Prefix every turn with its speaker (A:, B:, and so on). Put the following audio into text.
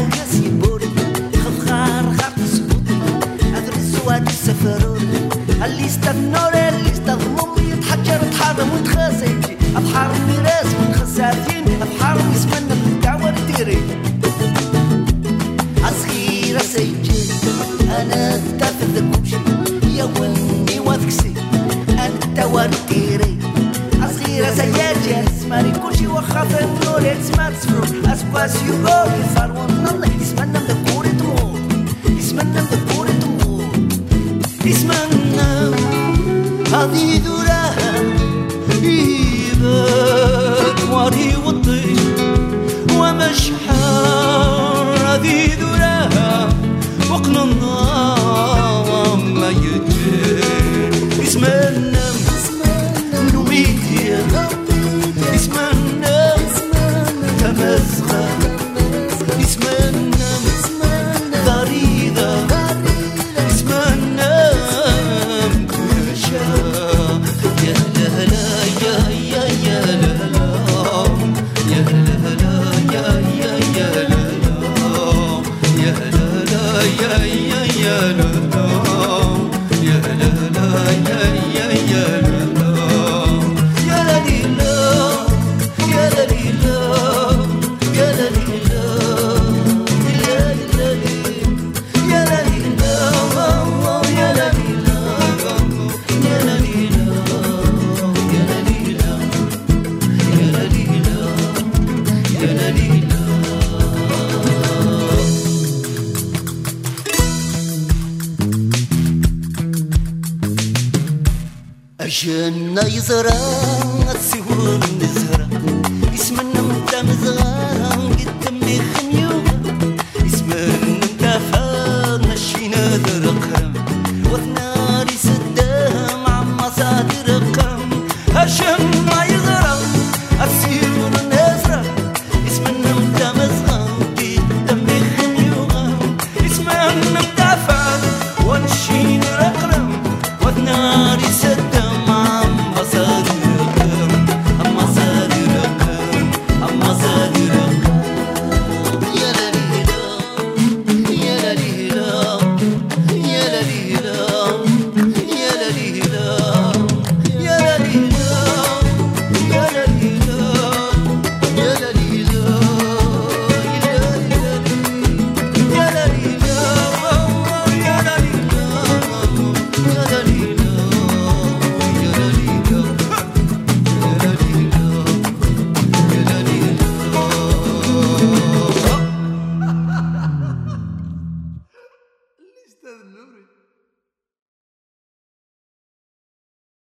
A: كاسي بوري خفخار خاط سبوطي أدرس وادي سفروري اللي استنوري اللي استضمومي يتحجر تحرم وتخاسيجي أبحر ميراس من خساتين أبحر يسمنا من الدعوة الديري أصغيرة سيجي أنا تافذ كوشي يا ولني وذكسي أنت ورديري أصغيرة سيجي اسماري كوشي وخاطر نوري تسمع تسفرو أسباس يوغو يفار ونالله يسمنا مدكوري تمور يسمنا مدكوري تمور يسمنا هذه ذراها إيبك واري وطي ومشحار هذه ذراها وقن النار ما يجي يسمنا نوميديا يسمنا تمزغة يسمنا ضريدة يسمنا مكرشة يا لا لا يا يا يا لا لا يا لا لا يا يا يا لا لا يا لا لا يا يا يا لا لا يا لا لا يا يا يا لا لا يا لا لي لا يا لا لي لا يا لا لي لا يا لا لي يا لا لي لا يا لا لي لا يا لا لي لا يا لا لي لا يا لا لي لا يا لا لي لا أجن يزرع السهول